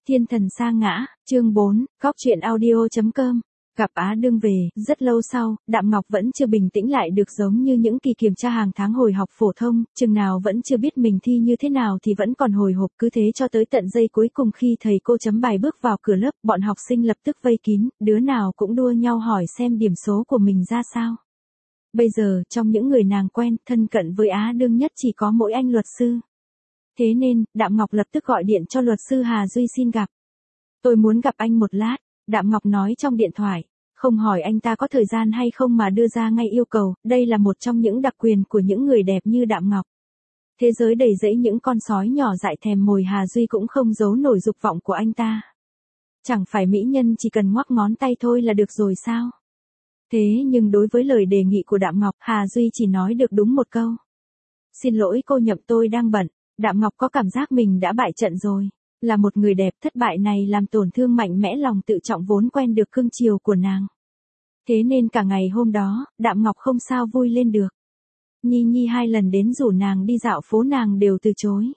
Thiên thần sa ngã, chương 4, góc truyện audio.com. Gặp Á Đương về, rất lâu sau, Đạm Ngọc vẫn chưa bình tĩnh lại được giống như những kỳ kiểm tra hàng tháng hồi học phổ thông, chừng nào vẫn chưa biết mình thi như thế nào thì vẫn còn hồi hộp, cứ thế cho tới tận giây cuối cùng khi thầy cô chấm bài bước vào cửa lớp, bọn học sinh lập tức vây kín, đứa nào cũng đua nhau hỏi xem điểm số của mình ra sao. Bây giờ, trong những người nàng quen, thân cận với Á Đương nhất chỉ có mỗi anh luật sư. Thế nên, Đạm Ngọc lập tức gọi điện cho luật sư Hà Duy xin gặp. Tôi muốn gặp anh một lát, Đạm Ngọc nói trong điện thoại, không hỏi anh ta có thời gian hay không mà đưa ra ngay yêu cầu, đây là một trong những đặc quyền của những người đẹp như Đạm Ngọc. Thế giới đầy rẫy những con sói nhỏ dại thèm mồi, Hà Duy cũng không giấu nổi dục vọng của anh ta. Chẳng phải mỹ nhân chỉ cần ngoắc ngón tay thôi là được rồi sao? Thế nhưng đối với lời đề nghị của Đạm Ngọc, Hà Duy chỉ nói được đúng một câu. Xin lỗi cô Nhậm, tôi đang bận. Đạm Ngọc có cảm giác mình đã bại trận rồi. Là một người đẹp, thất bại này làm tổn thương mạnh mẽ lòng tự trọng vốn quen được cưng chiều của nàng. Thế nên cả ngày hôm đó, Đạm Ngọc không sao vui lên được. Nhi Nhi 2 lần đến rủ nàng đi dạo phố nàng đều từ chối.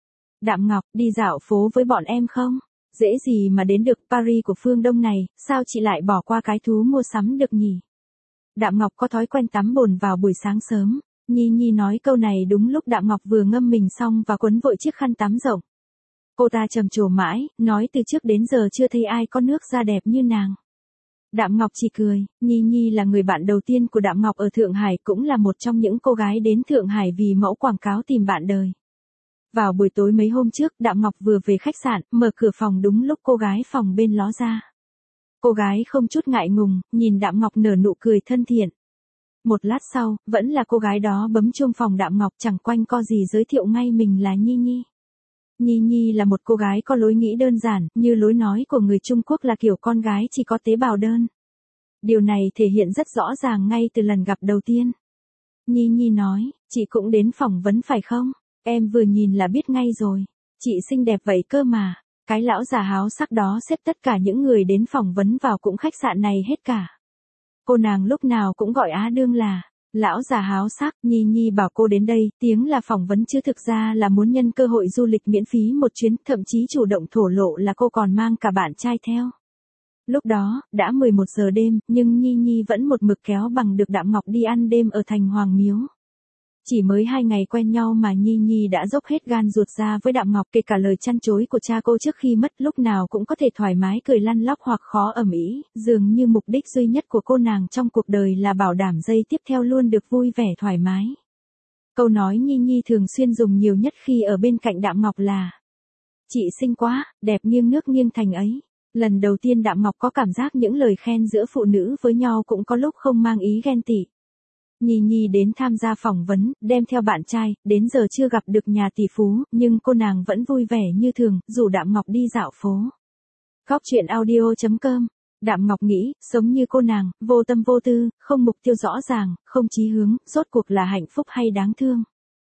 Đạm Ngọc, đi dạo phố với bọn em không? Dễ gì mà đến được Paris của phương Đông này, sao chị lại bỏ qua cái thú mua sắm được nhỉ? Đạm Ngọc có thói quen tắm bồn vào buổi sáng sớm. Nhi Nhi nói câu này đúng lúc Đạm Ngọc vừa ngâm mình xong và quấn vội chiếc khăn tắm rộng. Cô ta trầm trồ mãi, nói từ trước đến giờ chưa thấy ai có nước da đẹp như nàng. Đạm Ngọc chỉ cười, Nhi Nhi là người bạn đầu tiên của Đạm Ngọc ở Thượng Hải, cũng là một trong những cô gái đến Thượng Hải vì mẫu quảng cáo tìm bạn đời. Vào buổi tối mấy hôm trước, Đạm Ngọc vừa về khách sạn, mở cửa phòng đúng lúc cô gái phòng bên ló ra. Cô gái không chút ngại ngùng, nhìn Đạm Ngọc nở nụ cười thân thiện. Một lát sau, vẫn là cô gái đó bấm chuông phòng Đạm Ngọc, chẳng quanh co gì giới thiệu ngay mình là Nhi Nhi. Nhi Nhi là một cô gái có lối nghĩ đơn giản, như lối nói của người Trung Quốc là kiểu con gái chỉ có tế bào đơn. Điều này thể hiện rất rõ ràng ngay từ lần gặp đầu tiên. Nhi Nhi nói, chị cũng đến phỏng vấn phải không? Em vừa nhìn là biết ngay rồi. Chị xinh đẹp vậy cơ mà. Cái lão già háo sắc đó xếp tất cả những người đến phỏng vấn vào cũng khách sạn này hết cả. Cô nàng lúc nào cũng gọi Á Đương là lão già háo sắc. Nhi Nhi bảo cô đến đây, tiếng là phỏng vấn chứ thực ra là muốn nhân cơ hội du lịch miễn phí một chuyến, thậm chí chủ động thổ lộ là cô còn mang cả bạn trai theo. Lúc đó, đã 11 giờ đêm, nhưng Nhi Nhi vẫn một mực kéo bằng được Đạm Ngọc đi ăn đêm ở thành Hoàng Miếu. Chỉ mới 2 ngày quen nhau mà Nhi Nhi đã dốc hết gan ruột ra với Đạm Ngọc, kể cả lời chăn chối của cha cô trước khi mất, lúc nào cũng có thể thoải mái cười lăn lóc hoặc khó ầm ĩ, dường như mục đích duy nhất của cô nàng trong cuộc đời là bảo đảm giây tiếp theo luôn được vui vẻ thoải mái. Câu nói Nhi Nhi thường xuyên dùng nhiều nhất khi ở bên cạnh Đạm Ngọc là: chị xinh quá, đẹp nghiêng nước nghiêng thành ấy. Lần đầu tiên Đạm Ngọc có cảm giác những lời khen giữa phụ nữ với nhau cũng có lúc không mang ý ghen tị. Nhi Nhi đến tham gia phỏng vấn, đem theo bạn trai, đến giờ chưa gặp được nhà tỷ phú, nhưng cô nàng vẫn vui vẻ như thường, rủ Đạm Ngọc đi dạo phố. Góc truyện audio.com. Đạm Ngọc nghĩ, sống như cô nàng, vô tâm vô tư, không mục tiêu rõ ràng, không chí hướng, rốt cuộc là hạnh phúc hay đáng thương.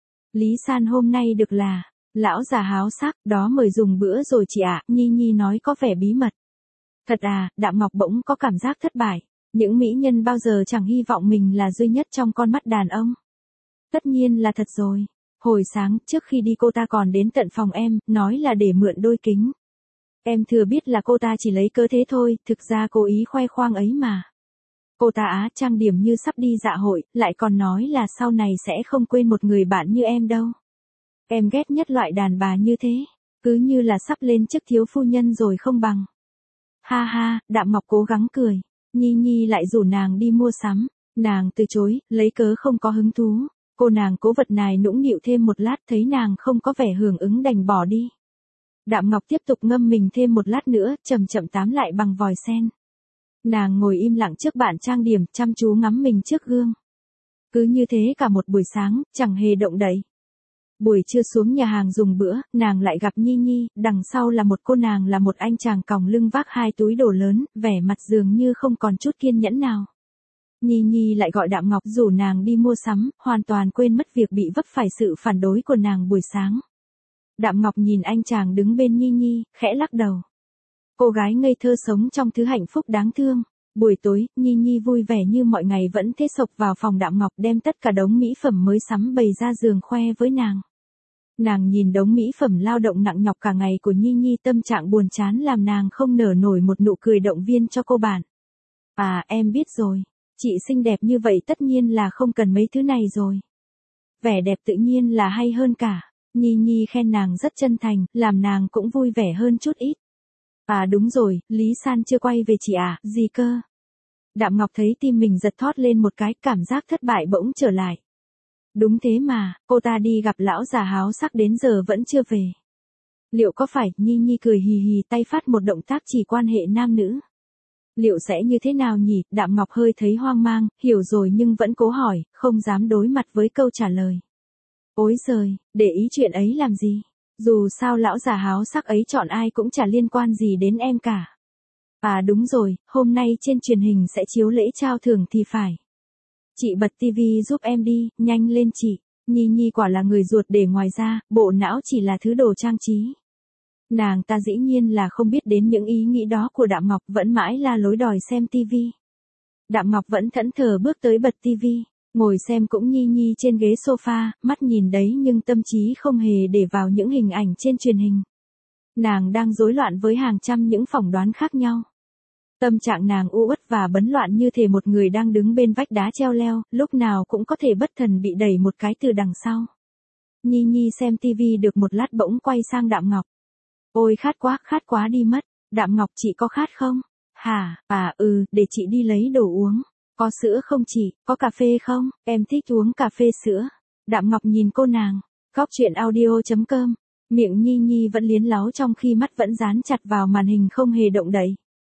Lý San hôm nay được là lão già háo sắc, đó mời dùng bữa rồi chị ạ. Nhi Nhi nói có vẻ bí mật. Thật à? Đạm Ngọc bỗng có cảm giác thất bại. Những mỹ nhân bao giờ chẳng hy vọng mình là duy nhất trong con mắt đàn ông. Tất nhiên là thật rồi. Hồi sáng, trước khi đi cô ta còn đến tận phòng em, nói là để mượn đôi kính. Em thừa biết là cô ta chỉ lấy cớ thế thôi, thực ra cố ý khoe khoang ấy mà. Cô ta trang điểm như sắp đi dạ hội, lại còn nói là sau này sẽ không quên một người bạn như em đâu. Em ghét nhất loại đàn bà như thế, cứ như là sắp lên chức thiếu phu nhân rồi không bằng. Ha ha, Đạm Ngọc cố gắng cười. Nhi Nhi lại rủ nàng đi mua sắm. Nàng từ chối, lấy cớ không có hứng thú. Cô nàng cố vật nài nũng nịu thêm một lát, thấy nàng không có vẻ hưởng ứng đành bỏ đi. Đạm Ngọc tiếp tục ngâm mình thêm một lát nữa, chậm chậm tám lại bằng vòi sen. Nàng ngồi im lặng trước bàn trang điểm, chăm chú ngắm mình trước gương. Cứ như thế cả một buổi sáng, chẳng hề động đậy. Buổi trưa xuống nhà hàng dùng bữa, nàng lại gặp Nhi Nhi, đằng sau là một cô nàng là một anh chàng còng lưng vác 2 túi đồ lớn, vẻ mặt dường như không còn chút kiên nhẫn nào. Nhi Nhi lại gọi Đạm Ngọc rủ nàng đi mua sắm, hoàn toàn quên mất việc bị vấp phải sự phản đối của nàng buổi sáng. Đạm Ngọc nhìn anh chàng đứng bên Nhi Nhi, khẽ lắc đầu. Cô gái ngây thơ sống trong thứ hạnh phúc đáng thương. Buổi tối, Nhi Nhi vui vẻ như mọi ngày vẫn thế sộc vào phòng Đạm Ngọc, đem tất cả đống mỹ phẩm mới sắm bày ra giường khoe với nàng. Nàng nhìn đống mỹ phẩm lao động nặng nhọc cả ngày của Nhi Nhi, tâm trạng buồn chán làm nàng không nở nổi một nụ cười động viên cho cô bạn. À, em biết rồi. Chị xinh đẹp như vậy tất nhiên là không cần mấy thứ này rồi. Vẻ đẹp tự nhiên là hay hơn cả. Nhi Nhi khen nàng rất chân thành, làm nàng cũng vui vẻ hơn chút ít. À đúng rồi, Lý San chưa quay về chị à, gì cơ? Đạm Ngọc thấy tim mình giật thót lên một cái, cảm giác thất bại bỗng trở lại. Đúng thế mà, cô ta đi gặp lão già háo sắc đến giờ vẫn chưa về. Liệu có phải, Nhi Nhi cười hì hì tay phát một động tác chỉ quan hệ nam nữ. Liệu sẽ như thế nào nhỉ? Đạm Ngọc hơi thấy hoang mang, hiểu rồi nhưng vẫn cố hỏi, không dám đối mặt với câu trả lời. Ôi giời, để ý chuyện ấy làm gì? Dù sao lão già háo sắc ấy chọn ai cũng chả liên quan gì đến em cả. À đúng rồi, hôm nay trên truyền hình sẽ chiếu lễ trao thưởng thì phải. Chị bật tivi giúp em đi, nhanh lên chị. Nhi Nhi quả là người ruột để ngoài ra, bộ não chỉ là thứ đồ trang trí. Nàng ta dĩ nhiên là không biết đến những ý nghĩ đó của Đạm Ngọc, vẫn mãi la lối đòi xem tivi. Đạm Ngọc vẫn thẫn thờ bước tới bật tivi, ngồi xem cũng Nhi Nhi trên ghế sofa, mắt nhìn đấy nhưng tâm trí không hề để vào những hình ảnh trên truyền hình. Nàng đang rối loạn với hàng trăm những phỏng đoán khác nhau. Tâm trạng nàng u uất và bấn loạn như thể một người đang đứng bên vách đá treo leo, lúc nào cũng có thể bất thần bị đẩy một cái từ đằng sau. Nhi Nhi xem tivi được một lát bỗng quay sang Đạm Ngọc. Ôi khát quá đi mất. Đạm Ngọc, chị có khát không? Hả, à để chị đi lấy đồ uống. Có sữa không chị, có cà phê không? Em thích uống cà phê sữa. Đạm Ngọc nhìn cô nàng. Góc truyện audio.com. Miệng Nhi Nhi vẫn liến láu trong khi mắt vẫn dán chặt vào màn hình không hề động đậy.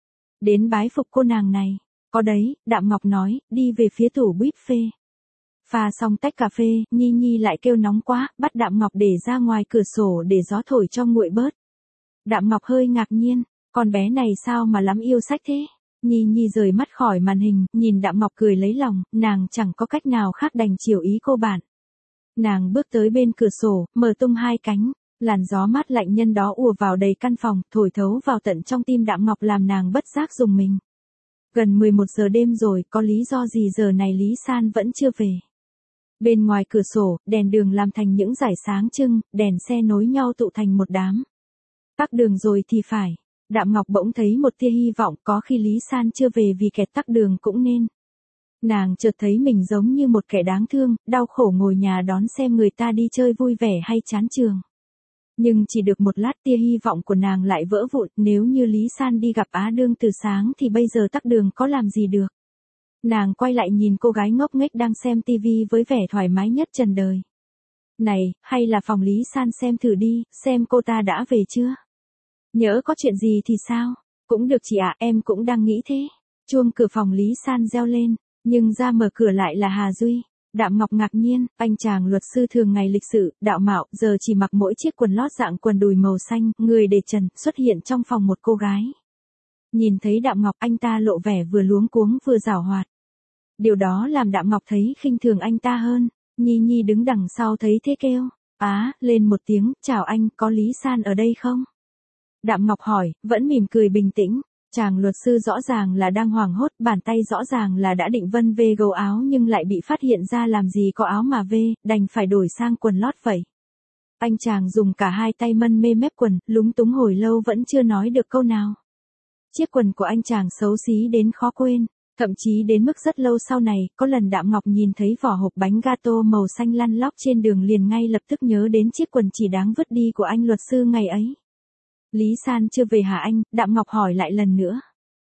Đến bái phục cô nàng này. Có đấy, Đạm Ngọc nói, đi về phía tủ buffet. Pha xong tách cà phê, Nhi Nhi lại kêu nóng quá, bắt Đạm Ngọc để ra ngoài cửa sổ để gió thổi cho nguội bớt. Đạm Ngọc hơi ngạc nhiên, con bé này sao mà lắm yêu sách thế? Nhi Nhi rời mắt khỏi màn hình, nhìn Đạm Ngọc cười lấy lòng, nàng chẳng có cách nào khác đành chiều ý cô bạn. Nàng bước tới bên cửa sổ, mở tung hai cánh, làn gió mát lạnh nhân đó ùa vào đầy căn phòng, thổi thấu vào tận trong tim Đạm Ngọc làm nàng bất giác rùng mình. Gần 11 giờ đêm rồi, có lý do gì giờ này Lý San vẫn chưa về? Bên ngoài cửa sổ, đèn đường làm thành những dải sáng trưng, đèn xe nối nhau tụ thành một đám. Tắc đường rồi thì phải. Đạm Ngọc bỗng thấy một tia hy vọng, có khi Lý San chưa về vì kẹt tắc đường cũng nên. Nàng chợt thấy mình giống như một kẻ đáng thương, đau khổ ngồi nhà đón xem người ta đi chơi vui vẻ hay chán trường. Nhưng chỉ được một lát tia hy vọng của nàng lại vỡ vụn, nếu như Lý San đi gặp Á Đương từ sáng thì bây giờ tắc đường có làm gì được. Nàng quay lại nhìn cô gái ngốc nghếch đang xem tivi với vẻ thoải mái nhất trần đời. Này, hay là phòng Lý San xem thử đi, xem cô ta đã về chưa? Nhỡ có chuyện gì thì sao? Cũng được chị ạ, em cũng đang nghĩ thế. Chuông cửa phòng Lý San reo lên, nhưng ra mở cửa lại là Hà Duy. Đạm Ngọc ngạc nhiên, anh chàng luật sư thường ngày lịch sự, đạo mạo, giờ chỉ mặc mỗi chiếc quần lót dạng quần đùi màu xanh, người để trần, xuất hiện trong phòng một cô gái. Nhìn thấy Đạm Ngọc, anh ta lộ vẻ vừa luống cuống vừa giảo hoạt. Điều đó làm Đạm Ngọc thấy khinh thường anh ta hơn. Nhi Nhi đứng đằng sau thấy thế kêu, lên một tiếng, chào anh, có Lý San ở đây không? Đạm Ngọc hỏi, vẫn mỉm cười bình tĩnh. Chàng luật sư rõ ràng là đang hoảng hốt, bàn tay rõ ràng là đã định vân về gấu áo nhưng lại bị phát hiện ra làm gì có áo mà về, đành phải đổi sang quần lót vậy. Anh chàng dùng cả hai tay mân mê mép quần, lúng túng hồi lâu vẫn chưa nói được câu nào. Chiếc quần của anh chàng xấu xí đến khó quên, thậm chí đến mức rất lâu sau này, có lần Đạm Ngọc nhìn thấy vỏ hộp bánh gato màu xanh lăn lóc trên đường liền ngay lập tức nhớ đến chiếc quần chỉ đáng vứt đi của anh luật sư ngày ấy. Lý San chưa về hả anh? Đạm Ngọc hỏi lại lần nữa.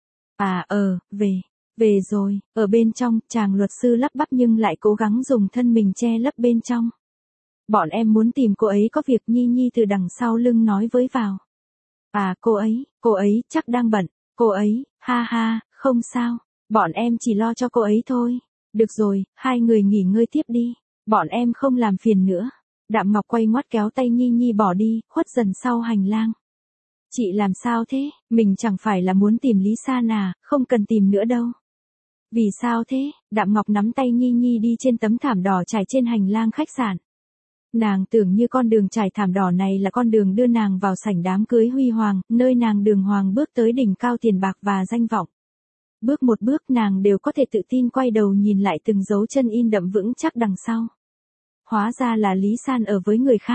Về rồi, ở bên trong, chàng luật sư lắp bắp nhưng lại cố gắng dùng thân mình che lấp bên trong. Bọn em muốn tìm cô ấy có việc. Nhi Nhi từ đằng sau lưng nói với vào. Cô ấy chắc đang bận, cô ấy, ha, không sao, bọn em chỉ lo cho cô ấy thôi. Được rồi, hai người nghỉ ngơi tiếp đi, bọn em không làm phiền nữa. Đạm Ngọc quay ngoắt kéo tay Nhi Nhi bỏ đi, khuất dần sau hành lang. Chị làm sao thế, mình chẳng phải là muốn tìm Lý San à, không cần tìm nữa đâu. Vì sao thế? Đạm Ngọc nắm tay Nhi Nhi đi trên tấm thảm đỏ trải trên hành lang khách sạn. Nàng tưởng như con đường trải thảm đỏ này là con đường đưa nàng vào sảnh đám cưới huy hoàng, nơi nàng đường hoàng bước tới đỉnh cao tiền bạc và danh vọng. Bước một bước nàng đều có thể tự tin quay đầu nhìn lại từng dấu chân in đậm vững chắc đằng sau. Hóa ra là Lý San ở với người khác.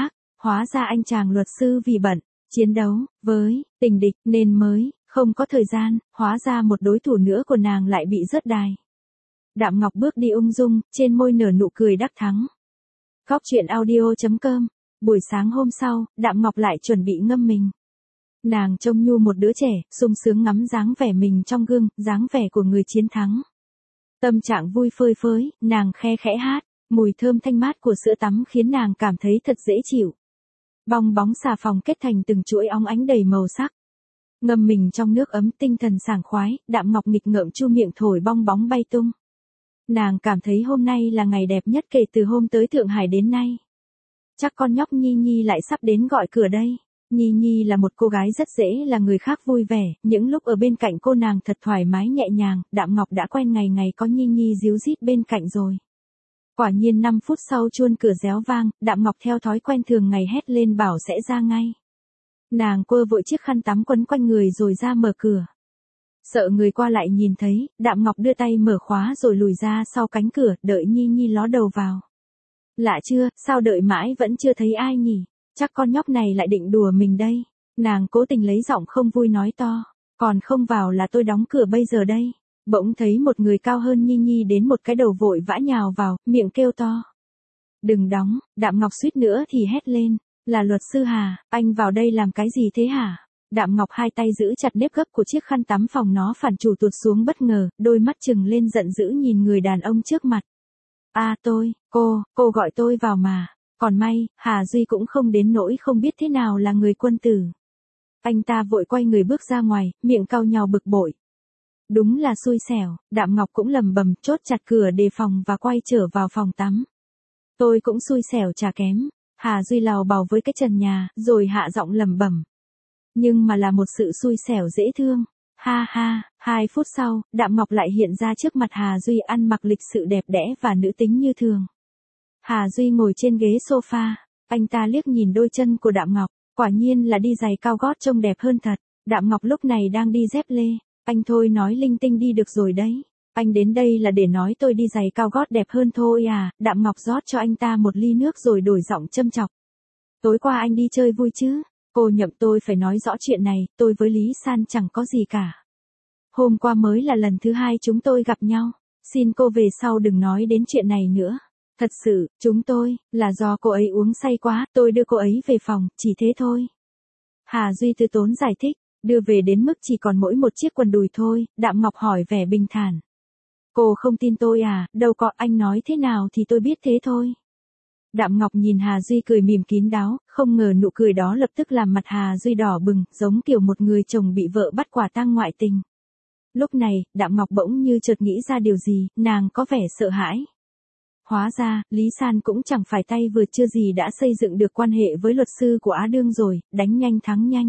hóa ra anh chàng luật sư vì bận chiến đấu với tình địch nên mới không có thời gian, hóa ra một đối thủ nữa của nàng lại bị rớt đài. Đạm Ngọc bước đi ung dung, trên môi nở nụ cười đắc thắng. Góc truyện audio.com. Buổi sáng hôm sau, Đạm Ngọc lại chuẩn bị ngâm mình. Nàng trông như một đứa trẻ, sung sướng ngắm dáng vẻ mình trong gương, dáng vẻ của người chiến thắng. Tâm trạng vui phơi phới, nàng khe khẽ hát, mùi thơm thanh mát của sữa tắm khiến nàng cảm thấy thật dễ chịu. Bong bóng xà phòng kết thành từng chuỗi óng ánh đầy màu sắc. Ngâm mình trong nước ấm, tinh thần sảng khoái, Đạm Ngọc nghịch ngợm chu miệng thổi bong bóng bay tung. Nàng cảm thấy hôm nay là ngày đẹp nhất kể từ hôm tới Thượng Hải đến nay. Chắc con nhóc Nhi Nhi lại sắp đến gọi cửa đây. Nhi Nhi là một cô gái rất dễ là người khác vui vẻ, những lúc ở bên cạnh cô nàng thật thoải mái nhẹ nhàng, Đạm Ngọc đã quen ngày ngày có Nhi Nhi ríu rít bên cạnh rồi. Quả nhiên 5 phút sau chuông cửa réo vang, Đạm Ngọc theo thói quen thường ngày hét lên bảo sẽ ra ngay. Nàng quơ vội chiếc khăn tắm quấn quanh người rồi ra mở cửa. Sợ người qua lại nhìn thấy, Đạm Ngọc đưa tay mở khóa rồi lùi ra sau cánh cửa, đợi Nhi Nhi ló đầu vào. Lạ chưa, sao đợi mãi vẫn chưa thấy ai nhỉ? Chắc con nhóc này lại định đùa mình đây. Nàng cố tình lấy giọng không vui nói to. Còn không vào là tôi đóng cửa bây giờ đây. Bỗng thấy một người cao hơn Nhi Nhi đến một cái đầu vội vã nhào vào, miệng kêu to. Đừng đóng, Đạm Ngọc suýt nữa thì hét lên. Là luật sư Hà, anh vào đây làm cái gì thế hả? Đạm Ngọc hai tay giữ chặt nếp gấp của chiếc khăn tắm phòng nó phản chủ tuột xuống bất ngờ, đôi mắt trừng lên giận dữ nhìn người đàn ông trước mặt. Cô gọi tôi vào mà. Còn may, Hà Duy cũng không đến nỗi không biết thế nào là người quân tử. Anh ta vội quay người bước ra ngoài, miệng cau nhàu bực bội. Đúng là xui xẻo, Đạm Ngọc cũng lầm bầm chốt chặt cửa đề phòng và quay trở vào phòng tắm. Tôi cũng xui xẻo chả kém. Hà Duy lào bào với cái trần nhà, rồi hạ giọng lẩm bẩm. Nhưng mà là một sự xui xẻo dễ thương. Ha ha, 2 phút sau, Đạm Ngọc lại hiện ra trước mặt Hà Duy ăn mặc lịch sự đẹp đẽ và nữ tính như thường. Hà Duy ngồi trên ghế sofa, anh ta liếc nhìn đôi chân của Đạm Ngọc, quả nhiên là đi giày cao gót trông đẹp hơn thật. Đạm Ngọc lúc này đang đi dép lê, anh thôi nói linh tinh đi được rồi đấy. Anh đến đây là để nói tôi đi giày cao gót đẹp hơn thôi à, Đạm Ngọc rót cho anh ta một ly nước rồi đổi giọng châm chọc. Tối qua anh đi chơi vui chứ? Cô Nhậm tôi phải nói rõ chuyện này, tôi với Lý San chẳng có gì cả. Hôm qua mới là lần thứ 2 chúng tôi gặp nhau, xin cô về sau đừng nói đến chuyện này nữa. Thật sự, chúng tôi, là do cô ấy uống say quá, tôi đưa cô ấy về phòng, chỉ thế thôi. Hà Duy từ tốn giải thích, đưa về đến mức chỉ còn mỗi một chiếc quần đùi thôi, Đạm Ngọc hỏi vẻ bình thản. Cô không tin tôi à, đâu có, anh nói thế nào thì tôi biết thế thôi. Đạm Ngọc nhìn Hà Duy cười mỉm kín đáo, không ngờ nụ cười đó lập tức làm mặt Hà Duy đỏ bừng, giống kiểu một người chồng bị vợ bắt quả tang ngoại tình. Lúc này, Đạm Ngọc bỗng như chợt nghĩ ra điều gì, nàng có vẻ sợ hãi. Hóa ra, Lý San cũng chẳng phải tay vừa chưa gì đã xây dựng được quan hệ với luật sư của Á Đương rồi, đánh nhanh thắng nhanh.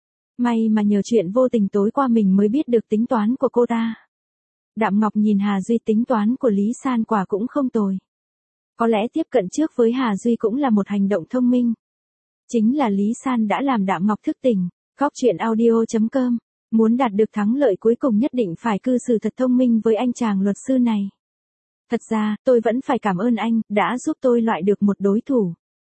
May mà nhờ chuyện vô tình tối qua mình mới biết được tính toán của cô ta. Đạm Ngọc nhìn Hà Duy tính toán của Lý San quả cũng không tồi. Có lẽ tiếp cận trước với Hà Duy cũng là một hành động thông minh. Chính là Lý San đã làm Đạm Ngọc thức tỉnh. Góc truyện audio.com. Muốn đạt được thắng lợi cuối cùng nhất định phải cư xử thật thông minh với anh chàng luật sư này. Thật ra, tôi vẫn phải cảm ơn anh, đã giúp tôi loại được một đối thủ.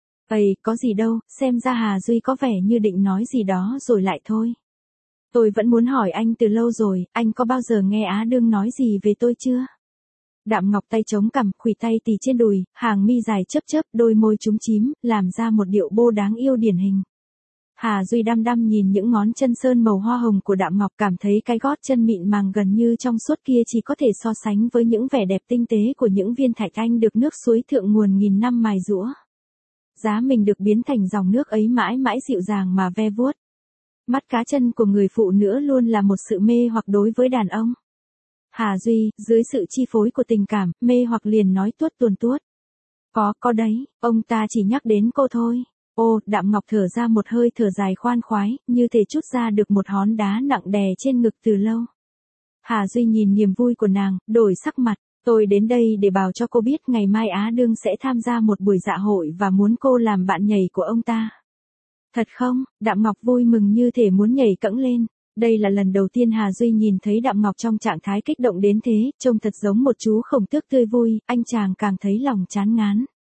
Có gì đâu, xem ra Hà Duy có vẻ như định nói gì đó rồi lại thôi. Tôi vẫn muốn hỏi anh từ lâu rồi, anh có bao giờ nghe Á Đương nói gì về tôi chưa? Đạm Ngọc tay chống cằm, khuỷu tay tì trên đùi, hàng mi dài chớp chớp, đôi môi chúm chím, làm ra một điệu bô đáng yêu điển hình. Hà Duy đăm đăm nhìn những ngón chân sơn màu hoa hồng của Đạm Ngọc, cảm thấy cái gót chân mịn màng gần như trong suốt kia chỉ có thể so sánh với những vẻ đẹp tinh tế của những viên thạch anh được nước suối thượng nguồn nghìn năm mài giũa. Giá mình được biến thành dòng nước ấy mãi mãi dịu dàng mà ve vuốt. Mắt cá chân của người phụ nữ luôn là một sự mê hoặc đối với đàn ông. Hà Duy, dưới sự chi phối của tình cảm, mê hoặc liền nói tuốt tuồn tuốt. Có đấy, ông ta chỉ nhắc đến cô thôi. Đạm Ngọc thở ra một hơi thở dài khoan khoái, như thể trút ra được một hòn đá nặng đè trên ngực từ lâu. Hà Duy nhìn niềm vui của nàng, đổi sắc mặt. Tôi đến đây để bảo cho cô biết ngày mai Á Đương sẽ tham gia một buổi dạ hội và muốn cô làm bạn nhảy của ông ta. Thật không? Đạm Ngọc vui mừng như thể muốn nhảy cẫng lên. Đây là lần đầu tiên Hà Duy nhìn thấy Đạm Ngọc trong trạng thái kích động đến thế, trông thật giống một chú khổng tước tươi vui, anh chàng càng thấy lòng chán ngán.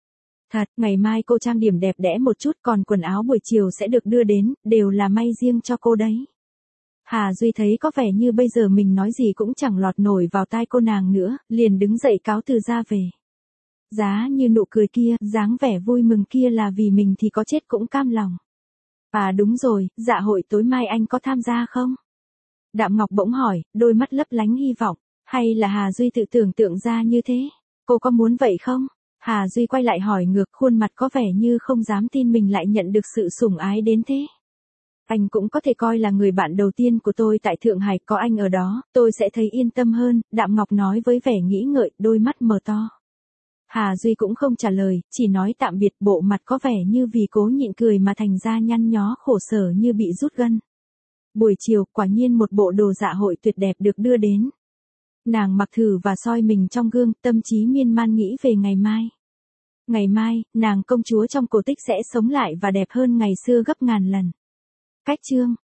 Thật, ngày mai cô trang điểm đẹp đẽ một chút, còn quần áo buổi chiều sẽ được đưa đến, đều là may riêng cho cô đấy. Hà Duy thấy có vẻ như bây giờ mình nói gì cũng chẳng lọt nổi vào tai cô nàng nữa, liền đứng dậy cáo từ ra về. Giá như nụ cười kia, dáng vẻ vui mừng kia là vì mình thì có chết cũng cam lòng. À đúng rồi, dạ hội tối mai anh có tham gia không? Đạm Ngọc bỗng hỏi, đôi mắt lấp lánh hy vọng. Hay là Hà Duy tự tưởng tượng ra như thế? Cô có muốn vậy không? Hà Duy quay lại hỏi ngược, khuôn mặt có vẻ như không dám tin mình lại nhận được sự sủng ái đến thế. Anh cũng có thể coi là người bạn đầu tiên của tôi tại Thượng Hải, có anh ở đó, tôi sẽ thấy yên tâm hơn, Đạm Ngọc nói với vẻ nghĩ ngợi, đôi mắt mở to. Hà Duy cũng không trả lời, chỉ nói tạm biệt, bộ mặt có vẻ như vì cố nhịn cười mà thành ra nhăn nhó khổ sở như bị rút gân. Buổi chiều, quả nhiên một bộ đồ dạ hội tuyệt đẹp được đưa đến. Nàng mặc thử và soi mình trong gương, tâm trí miên man nghĩ về ngày mai. Ngày mai, nàng công chúa trong cổ tích sẽ sống lại và đẹp hơn ngày xưa gấp ngàn lần. Cách chương